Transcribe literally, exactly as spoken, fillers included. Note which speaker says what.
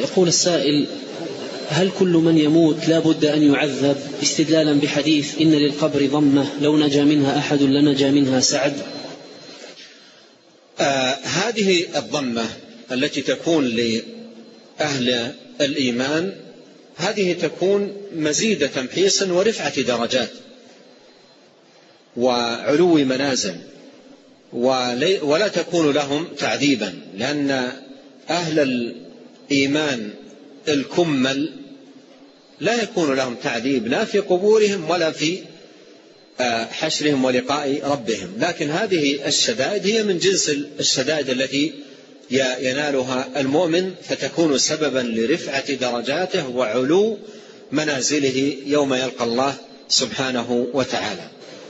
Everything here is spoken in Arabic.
Speaker 1: يقول السائل: هل كل من يموت لا بد أن يعذب، استدلالا بحديث إن للقبر ضمة لو نجا منها أحد لنجا منها سعد؟
Speaker 2: آه هذه الضمة التي تكون لأهل الإيمان هذه تكون مزيد تمحيصا ورفعة درجات وعلو منازل، ولا تكون لهم تعذيبا، لأن أهل الإيمان الكمل لا يكون لهم تعذيب لا في قبورهم ولا في حشرهم ولقاء ربهم. لكن هذه الشدائد هي من جنس الشدائد التي ينالها المؤمن، فتكون سببا لرفعة درجاته وعلو منازله يوم يلقى الله سبحانه وتعالى.